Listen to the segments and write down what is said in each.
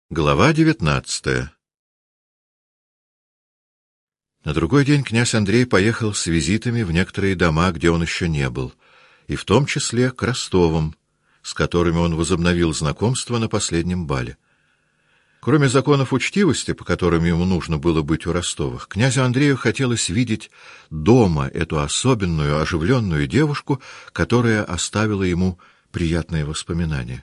Глава 19. На другой день князь Андрей поехал с визитами в некоторые дома, где он еще не был, и в том числе к Ростовым, с которыми он возобновил знакомство на последнем бале. Кроме законов учтивости, по которым ему нужно было быть у Ростовых, князю Андрею хотелось видеть дома эту особенную, оживленную девушку, которая оставила ему приятные воспоминания.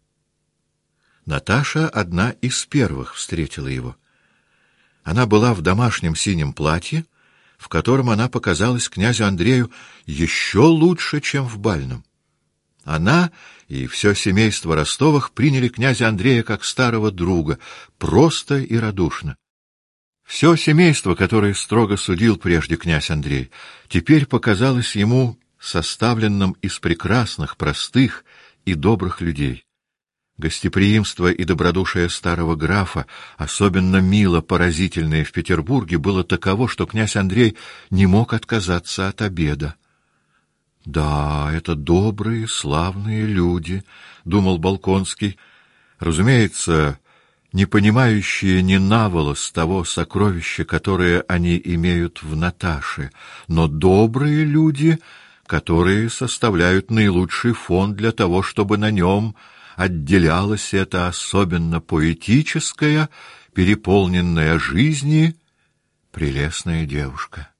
Наташа одна из первых встретила его. Она была в домашнем синем платье, в котором она показалась князю Андрею еще лучше, чем в бальном. Она и все семейство Ростовых приняли князя Андрея как старого друга, просто и радушно. Все семейство, которое строго судил прежде князь Андрей, теперь показалось ему составленным из прекрасных, простых и добрых людей. Гостеприимство и добродушие старого графа, особенно мило поразительное в Петербурге, было таково, что князь Андрей не мог отказаться от обеда. «Да, это добрые, славные люди», — думал Болконский, разумеется, не понимающие ни наволос того сокровища, которое они имеют в Наташе, но добрые люди, которые составляют наилучший фон для того, чтобы на нем отделялась эта особенно поэтическая, переполненная жизни, прелестная девушка.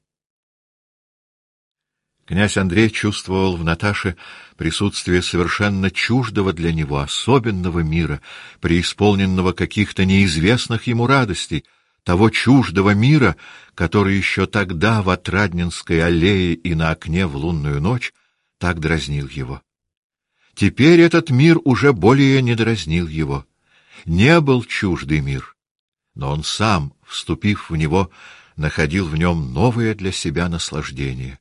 Князь Андрей чувствовал в Наташе присутствие совершенно чуждого для него особенного мира, преисполненного каких-то неизвестных ему радостей, того чуждого мира, который еще тогда в Отрадненской аллее и на окне в лунную ночь так дразнил его. Теперь этот мир уже более не дразнил его. Не был чуждый мир, но он сам, вступив в него, находил в нем новое для себя наслаждение.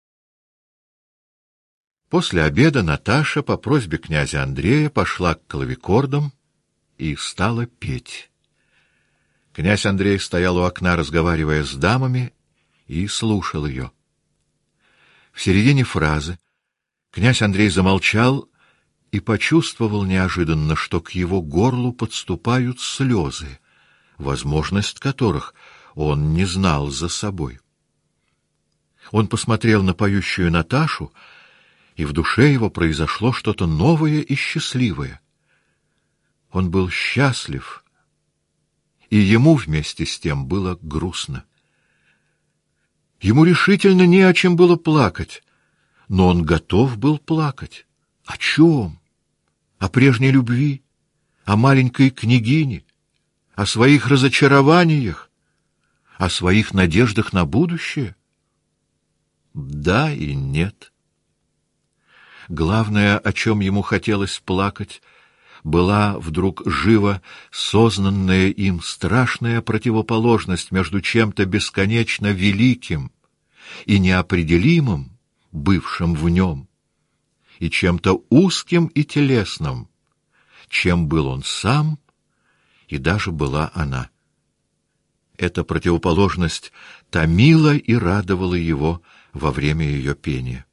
После обеда Наташа по просьбе князя Андрея пошла к клавикордам и стала петь. Князь Андрей стоял у окна, разговаривая с дамами, и слушал ее. В середине фразы князь Андрей замолчал и почувствовал неожиданно, что к его горлу подступают слезы, возможность которых он не знал за собой. Он посмотрел на поющую Наташу, и в душе его произошло что-то новое и счастливое. Он был счастлив, и ему вместе с тем было грустно. Ему решительно не о чем было плакать, но он готов был плакать. О чем? О прежней любви? О маленькой княгине? О своих разочарованиях? О своих надеждах на будущее? Да и нет. Главное, о чем ему хотелось плакать, была вдруг живо сознанная им страшная противоположность между чем-то бесконечно великим и неопределимым, бывшим в нем, и чем-то узким и телесным, чем был он сам и даже была она. Эта противоположность томила и радовала его во время ее пения.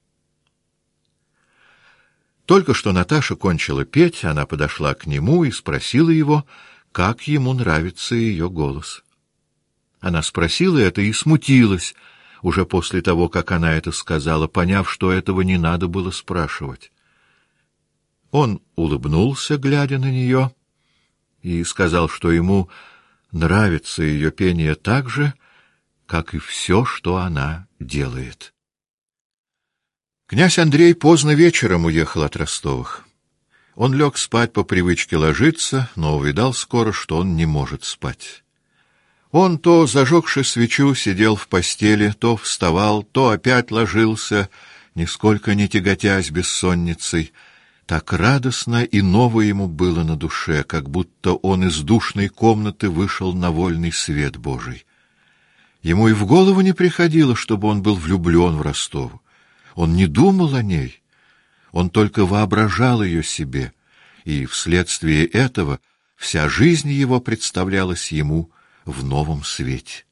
Только что Наташа кончила петь, она подошла к нему и спросила его, как ему нравится ее голос. Она спросила это и смутилась, уже после того, как она это сказала, поняв, что этого не надо было спрашивать. Он улыбнулся, глядя на нее, и сказал, что ему нравится ее пение так же, как и все, что она делает. Князь Андрей поздно вечером уехал от Ростовых. Он лег спать по привычке ложиться, но увидал скоро, что он не может спать. Он, то зажегши свечу, сидел в постели, то вставал, то опять ложился, нисколько не тяготясь бессонницей. Так радостно и ново ему было на душе, как будто он из душной комнаты вышел на вольный свет Божий. Ему и в голову не приходило, чтобы он был влюблен в Ростову. Он не думал о ней, он только воображал ее себе, и вследствие этого вся жизнь его представлялась ему в новом свете.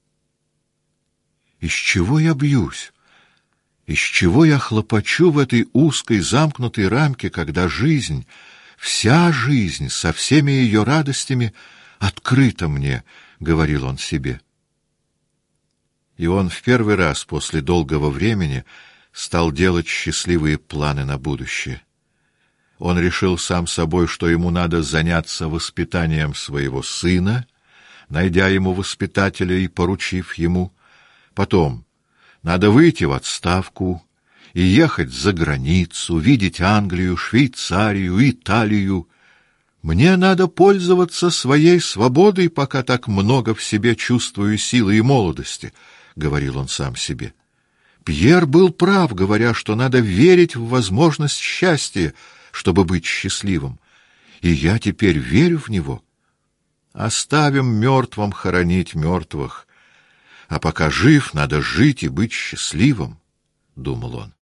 Из чего я бьюсь? Из чего я хлопочу в этой узкой замкнутой рамке, когда жизнь, Вся жизнь со всеми ее радостями открыта мне, — говорил он себе. И он в первый раз после долгого времени стал делать счастливые планы на будущее. Он решил сам собой, что ему надо заняться воспитанием своего сына, найдя ему воспитателя и поручив ему. Потом надо выйти в отставку и ехать за границу, видеть Англию, Швейцарию, Италию. Мне надо пользоваться своей свободой, пока так много в себе чувствую силы и молодости, — говорил он сам себе. Пьер был прав, говоря, что надо верить в возможность счастья, чтобы быть счастливым. И я теперь верю в него. Оставим мертвым хоронить мертвых, а пока жив, надо жить и быть счастливым, — думал он.